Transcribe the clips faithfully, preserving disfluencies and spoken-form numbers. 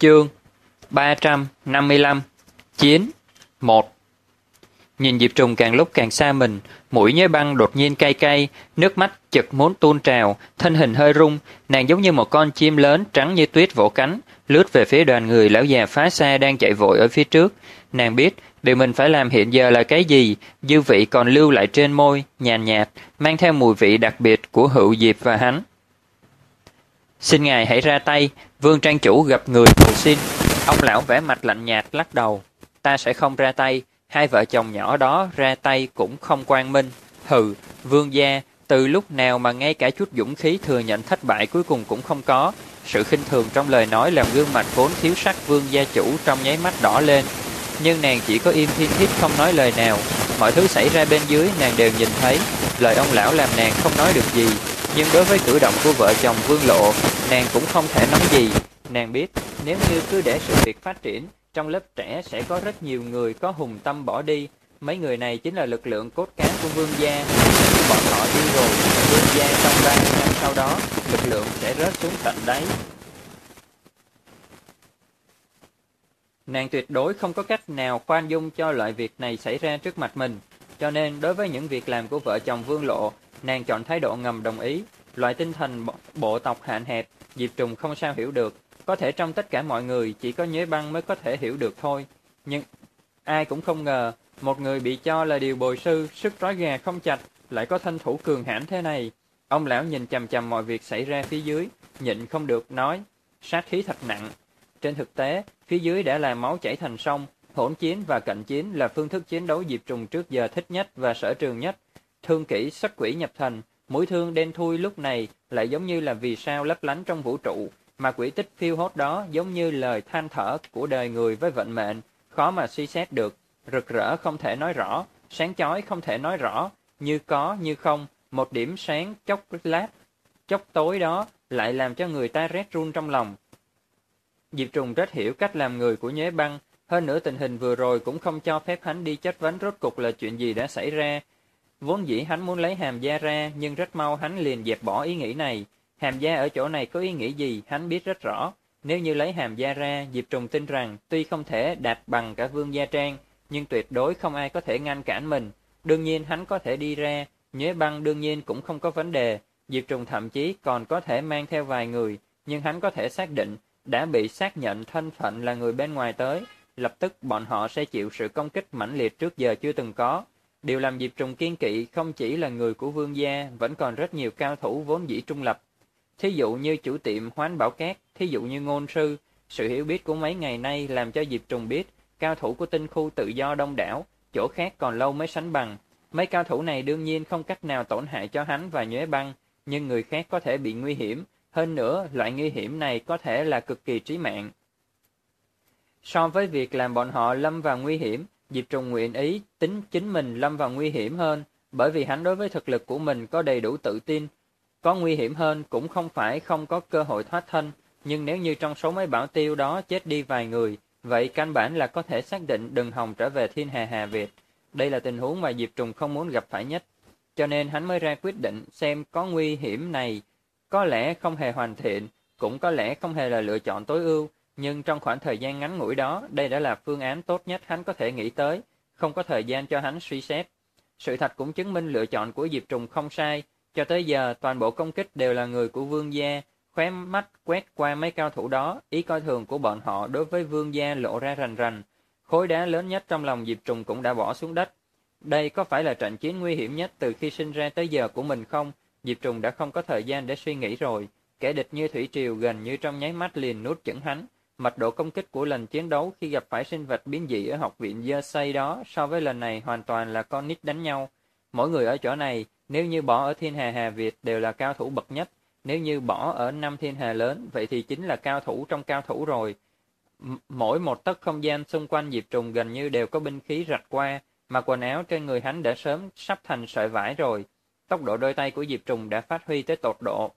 Chương ba trăm năm mươi lăm. Chiến một. Nhìn Diệp Trùng càng lúc càng xa mình, mũi Nhớ Băng đột nhiên cay cay, nước mắt chực muốn tuôn trào, thân hình hơi rung, nàng giống như một con chim lớn trắng như tuyết vỗ cánh, lướt về phía đoàn người lão già phá xa đang chạy vội ở phía trước. Nàng biết điều mình phải làm hiện giờ là cái gì, dư vị còn lưu lại trên môi, nhàn nhạt, mang theo mùi vị đặc biệt của Hựu Diệp và hắn. Xin ngài hãy ra tay. Vương trang chủ gặp người cầu xin. Ông lão vẻ mặt lạnh nhạt lắc đầu. Ta sẽ không ra tay. Hai vợ chồng nhỏ đó ra tay cũng không quang minh. Hừ, vương gia, từ lúc nào mà ngay cả chút dũng khí thừa nhận thất bại cuối cùng cũng không có. Sự khinh thường trong lời nói làm gương mặt vốn thiếu sắc vương gia chủ trong nháy mắt đỏ lên. Nhưng nàng chỉ có im thiên thiết không nói lời nào. Mọi thứ xảy ra bên dưới nàng đều nhìn thấy. Lời ông lão làm nàng không nói được gì. Nhưng đối với cử động của vợ chồng Vương Lộ, nàng cũng không thể nói gì. Nàng biết, nếu như cứ để sự việc phát triển, trong lớp trẻ sẽ có rất nhiều người có hùng tâm bỏ đi. Mấy người này chính là lực lượng cốt cán của Vương gia. Nếu bọn họ đi rồi, Vương gia trong ba mươi năm sau đó, lực lượng sẽ rớt xuống tận đáy. Nàng tuyệt đối không có cách nào khoan dung cho loại việc này xảy ra trước mặt mình. Cho nên, đối với những việc làm của vợ chồng Vương Lộ, nàng chọn thái độ ngầm đồng ý. Loại tinh thần bộ tộc hạn hẹp, Diệp Trùng không sao hiểu được. Có thể trong tất cả mọi người chỉ có Nhuế Băng mới có thể hiểu được thôi. Nhưng ai cũng không ngờ, một người bị cho là điều bồi sư, sức trói gà không chặt, lại có thân thủ cường hãn thế này. Ông lão nhìn chằm chằm mọi việc xảy ra phía dưới, nhịn không được nói, sát khí thật nặng. Trên thực tế, phía dưới đã là máu chảy thành sông, hỗn chiến và cận chiến là phương thức chiến đấu Diệp Trùng trước giờ thích nhất và sở trường nhất. Thương kỹ xuất quỷ nhập thần, mũi thương đen thui lúc này lại giống như là vì sao lấp lánh trong vũ trụ, mà quỷ tích phiêu hốt đó giống như lời than thở của đời người với vận mệnh, khó mà suy xét được, rực rỡ không thể nói rõ, sáng chói không thể nói rõ, như có như không, một điểm sáng chốc lát, chốc tối đó lại làm cho người ta rét run trong lòng. Diệp Trùng rất hiểu cách làm người của Nhuế Băng, hơn nữa tình hình vừa rồi cũng không cho phép hắn đi chất vấn rốt cục là chuyện gì đã xảy ra. Vốn dĩ hắn muốn lấy Hàm Gia ra, nhưng rất mau hắn liền dẹp bỏ ý nghĩ này. Hàm Gia ở chỗ này có ý nghĩ gì, hắn biết rất rõ. Nếu như lấy Hàm Gia ra, Diệp Trùng tin rằng tuy không thể đạt bằng cả Vương Gia Trang, nhưng tuyệt đối không ai có thể ngăn cản mình. Đương nhiên hắn có thể đi ra, Nhuế Băng đương nhiên cũng không có vấn đề. Diệp Trùng thậm chí còn có thể mang theo vài người, nhưng hắn có thể xác định, đã bị xác nhận thân phận là người bên ngoài tới, lập tức bọn họ sẽ chịu sự công kích mãnh liệt trước giờ chưa từng có. Điều làm Diệp Trùng kiên kỵ không chỉ là người của Vương gia, vẫn còn rất nhiều cao thủ vốn dĩ trung lập. Thí dụ như chủ tiệm Hoán Bảo Cát, thí dụ như Ngôn Sư. Sự hiểu biết của mấy ngày nay làm cho Diệp Trùng biết, cao thủ của tinh khu tự do đông đảo, chỗ khác còn lâu mới sánh bằng. Mấy cao thủ này đương nhiên không cách nào tổn hại cho hắn và Nhuế Băng, nhưng người khác có thể bị nguy hiểm. Hơn nữa, loại nguy hiểm này có thể là cực kỳ trí mạng. So với việc làm bọn họ lâm vào nguy hiểm, Diệp Trùng nguyện ý tính chính mình lâm vào nguy hiểm hơn, bởi vì hắn đối với thực lực của mình có đầy đủ tự tin. Có nguy hiểm hơn cũng không phải không có cơ hội thoát thân, nhưng nếu như trong số mấy bảo tiêu đó chết đi vài người, vậy căn bản là có thể xác định Đừng Hòng trở về Thiên Hà Hà Việt. Đây là tình huống mà Diệp Trùng không muốn gặp phải nhất, cho nên hắn mới ra quyết định xem có nguy hiểm này. Có lẽ không hề hoàn thiện, cũng có lẽ không hề là lựa chọn tối ưu, nhưng trong khoảng thời gian ngắn ngủi đó, đây đã là phương án tốt nhất hắn có thể nghĩ tới, không có thời gian cho hắn suy xét. Sự thật cũng chứng minh lựa chọn của Diệp Trùng không sai, cho tới giờ toàn bộ công kích đều là người của Vương gia, khóe mắt quét qua mấy cao thủ đó, ý coi thường của bọn họ đối với Vương gia lộ ra rành rành. Khối đá lớn nhất trong lòng Diệp Trùng cũng đã bỏ xuống đất. Đây có phải là trận chiến nguy hiểm nhất từ khi sinh ra tới giờ của mình không? Diệp Trùng đã không có thời gian để suy nghĩ rồi. Kẻ địch như thủy triều gần như trong nháy mắt liền nuốt chửng hắn. Mật độ công kích của lần chiến đấu khi gặp phải sinh vật biến dị ở học viện Jersey đó so với lần này hoàn toàn là con nít đánh nhau. Mỗi người ở chỗ này, nếu như bỏ ở Thiên Hà Hà Việt đều là cao thủ bậc nhất. Nếu như bỏ ở năm Thiên Hà lớn, vậy thì chính là cao thủ trong cao thủ rồi. M- mỗi một tấc không gian xung quanh Diệp Trùng gần như đều có binh khí rạch qua, mà quần áo trên người hắn đã sớm sắp thành sợi vải rồi. Tốc độ đôi tay của Diệp Trùng đã phát huy tới tột độ.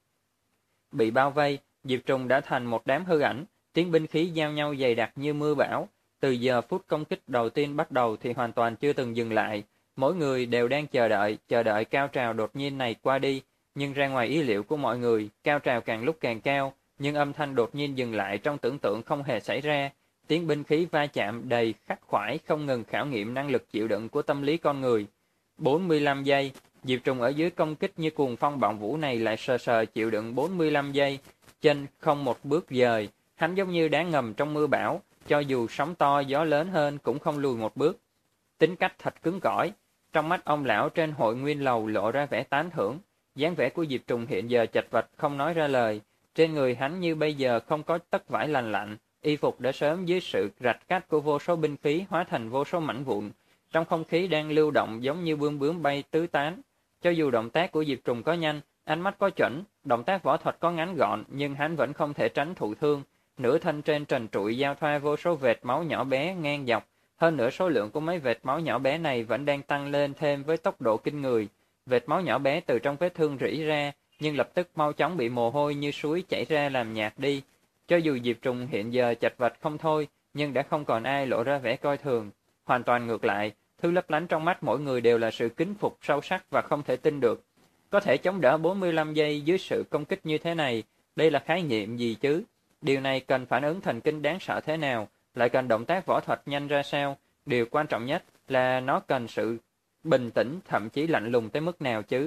Bị bao vây, Diệp Trùng đã thành một đám hư ảnh, tiếng binh khí giao nhau dày đặc như mưa bão. Từ giờ phút công kích đầu tiên bắt đầu thì hoàn toàn chưa từng dừng lại. Mỗi người đều đang chờ đợi, chờ đợi cao trào đột nhiên này qua đi. Nhưng ra ngoài ý liệu của mọi người, cao trào càng lúc càng cao. nhưng âm thanh đột nhiên dừng lại trong tưởng tượng không hề xảy ra. Tiếng binh khí va chạm đầy khắc khoải không ngừng khảo nghiệm năng lực chịu đựng của tâm lý con người. bốn mươi lăm giây, Diệp Trùng ở dưới công kích như cuồng phong bạo vũ này lại sờ sờ chịu đựng bốn mươi lăm giây, chân không một bước dời, hắn giống như đá ngầm trong mưa bão, cho dù sóng to gió lớn hơn cũng không lùi một bước. Tính cách thật cứng cỏi, trong mắt ông lão trên hội nguyên lầu lộ ra vẻ tán thưởng, dáng vẻ của Diệp Trùng hiện giờ chật vật không nói ra lời, trên người hắn như bây giờ không có tất vải lành lạnh, y phục đã sớm dưới sự rạch cách của vô số binh khí hóa thành vô số mảnh vụn, trong không khí đang lưu động giống như bướm bướm bay tứ tán. Cho dù động tác của Diệp Trùng có nhanh, ánh mắt có chuẩn, động tác võ thuật có ngắn gọn, nhưng hắn vẫn không thể tránh thụ thương. Nửa thân trên trần trụi giao thoa vô số vệt máu nhỏ bé ngang dọc, hơn nữa số lượng của mấy vệt máu nhỏ bé này vẫn đang tăng lên thêm với tốc độ kinh người. Vệt máu nhỏ bé từ trong vết thương rỉ ra, nhưng lập tức mau chóng bị mồ hôi như suối chảy ra làm nhạt đi. Cho dù Diệp Trùng hiện giờ chật vật không thôi, nhưng đã không còn ai lộ ra vẻ coi thường. Hoàn toàn ngược lại, thứ lấp lánh trong mắt mỗi người đều là sự kính phục sâu sắc và không thể tin được. Có thể chống đỡ bốn mươi lăm giây dưới sự công kích như thế này, đây là khái niệm gì chứ? Điều này cần phản ứng thần kinh đáng sợ thế nào, lại cần động tác võ thuật nhanh ra sao? Điều quan trọng nhất là nó cần sự bình tĩnh, thậm chí lạnh lùng tới mức nào chứ?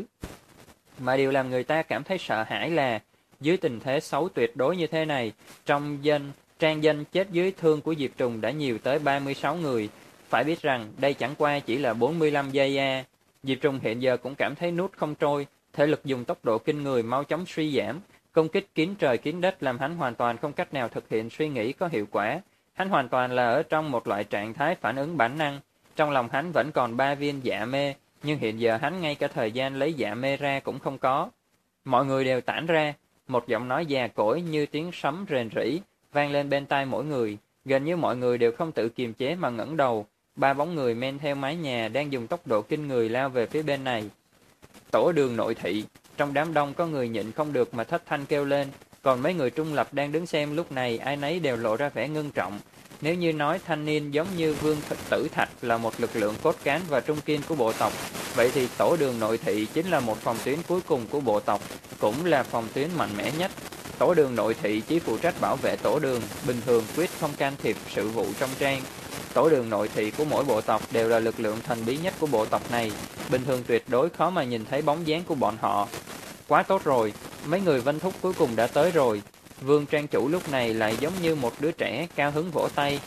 Mà điều làm người ta cảm thấy sợ hãi là, dưới tình thế xấu tuyệt đối như thế này, trong danh, trang danh chết dưới thương của Diệp Trùng đã nhiều tới ba mươi sáu người. Phải biết rằng đây chẳng qua chỉ là bốn mươi lăm giây a. Diệp Trùng hiện giờ cũng cảm thấy nuốt không trôi, thể lực dùng tốc độ kinh người mau chóng suy giảm, công kích kín trời kín đất làm hắn hoàn toàn không cách nào thực hiện suy nghĩ có hiệu quả. Hắn hoàn toàn là ở trong một loại trạng thái phản ứng bản năng. Trong lòng hắn vẫn còn ba viên dạ mê, nhưng hiện giờ hắn ngay cả thời gian lấy dạ mê ra cũng không có. Mọi người đều tản ra, một giọng nói già cỗi như tiếng sấm rền rĩ vang lên bên tai mỗi người. Gần như mọi người đều không tự kiềm chế mà ngẩng đầu. Ba bóng người men theo mái nhà đang dùng tốc độ kinh người lao về phía bên này. Tổ Đường nội thị, trong đám đông có người nhịn không được mà thất thanh kêu lên, còn mấy người trung lập đang đứng xem lúc này ai nấy đều lộ ra vẻ ngưng trọng. Nếu như nói thanh niên giống như Vương Tử Thạch là một lực lượng cốt cán và trung kiên của bộ tộc, vậy thì Tổ Đường nội thị chính là một phòng tuyến cuối cùng của bộ tộc, cũng là phòng tuyến mạnh mẽ nhất. Tổ Đường nội thị chỉ phụ trách bảo vệ tổ đường, bình thường quyết không can thiệp sự vụ trong trang. Tổ đường nội thị của mỗi bộ tộc đều là lực lượng thần bí nhất của bộ tộc này, bình thường tuyệt đối khó mà nhìn thấy bóng dáng của bọn họ. Quá tốt rồi, mấy người Vân Thúc cuối cùng đã tới rồi. Vương trang chủ lúc này lại giống như một đứa trẻ cao hứng vỗ tay.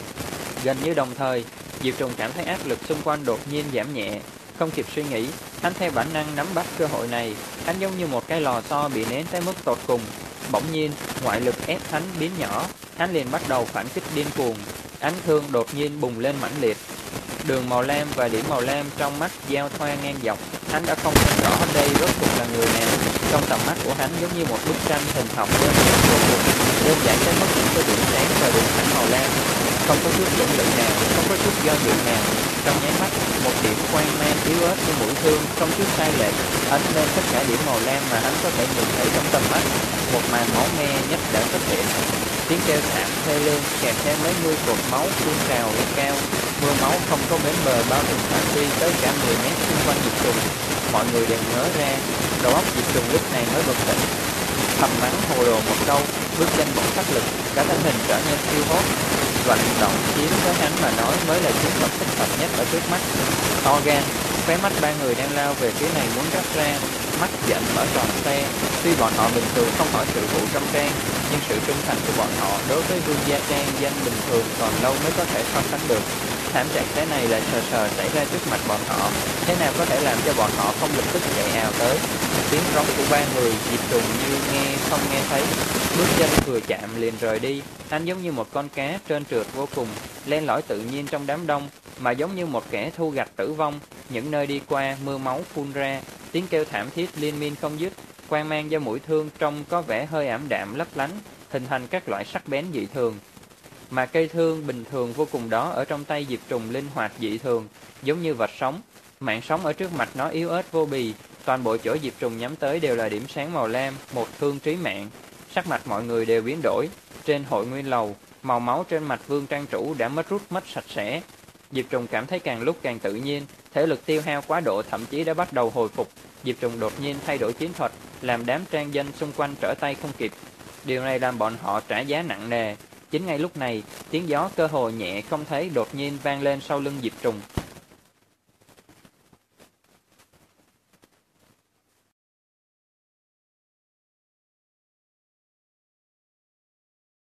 Gần như đồng thời, Diệp Trùng cảm thấy áp lực xung quanh đột nhiên giảm nhẹ. Không kịp suy nghĩ, hắn theo bản năng nắm bắt cơ hội này. Hắn giống như một cái lò xo bị nén tới mức tột cùng. Bỗng nhiên, ngoại lực ép hắn biến nhỏ, hắn liền bắt đầu phản kích điên cuồng. Ánh thương đột nhiên bùng lên mãnh liệt. Đường màu lam và điểm màu lam trong mắt giao thoa ngang dọc. Hắn đã không thấy rõ đây rốt cuộc là người nào. Trong tầm mắt của hắn giống như một bức tranh hình học đơn giản vô cùng, đơn giản đến mức chỉ có điểm sáng và đường thẳng màu lam, không có chút lưỡng lự nào, không có chút do dự nào. Trong nháy mắt, một điểm quang mang yếu ớt của mũi thương không chút sai lệch ấn lên tất cả điểm màu lam mà hắn có thể nhìn thấy trong tầm mắt. Một màn máu me nhất đã xuất hiện. Tiếng kêu thảm thê lương kèm theo mấy mươi cột máu tuôn trào lên cao. Mưa máu không có bến bờ bao trùm phạm vi tới cả mười mét xung quanh Diệp Trùng. Mọi người đều ngớ ra, đầu óc Diệp Trùng lúc này mới bừng tỉnh. Thầm mắng hồ đồ một câu, bước chân bỗng phát lực, cả thân hình trở nên phiêu hốt. Vận động chiến với hắn mà nói mới là chiến thuật thích hợp nhất ở trước mắt. To gan, khóe mắt ba người đang lao về phía này muốn rách ra, mắt giận mở tròn xe. Tuy bọn họ bình thường không hỏi sự vụ trong trang, nhưng sự trung thành của bọn họ đối với Vương Gia Trang danh bình thường còn lâu mới có thể so sánh được. Thảm trạng thế này lại sờ sờ xảy ra trước mặt bọn họ, thế nào có thể làm cho bọn họ không lập tức chạy ào tới. Tiếng rống của ba người Diệp Trùng như nghe không nghe thấy, bước chân vừa chạm liền rời đi. Hắn giống như một con cá trơn trượt vô cùng, len lỏi tự nhiên trong đám đông, mà giống như một kẻ thu gặt tử vong. Những nơi đi qua mưa máu phun ra, tiếng kêu thảm thiết liên miên không dứt. Quang mang do mũi thương trông có vẻ hơi ảm đạm lấp lánh, hình thành các loại sắc bén dị thường. Mà cây thương bình thường vô cùng đó ở trong tay Diệp Trùng linh hoạt dị thường, giống như vật sống. Mạng sống ở trước mặt nó yếu ớt vô bì, toàn bộ chỗ Diệp Trùng nhắm tới đều là điểm sáng màu lam, một thương trí mạng. Sắc mặt mọi người đều biến đổi. Trên hội nguyên lầu, màu máu trên mặt Vương trang chủ đã mất rút mất sạch sẽ. Diệp Trùng cảm thấy càng lúc càng tự nhiên, thể lực tiêu hao quá độ thậm chí đã bắt đầu hồi phục. Diệp Trùng đột nhiên thay đổi chiến thuật, làm đám trang dân xung quanh trở tay không kịp. Điều này làm bọn họ trả giá nặng nề. Chính ngay lúc này, tiếng gió cơ hồ nhẹ không thấy đột nhiên vang lên sau lưng Diệp Trùng.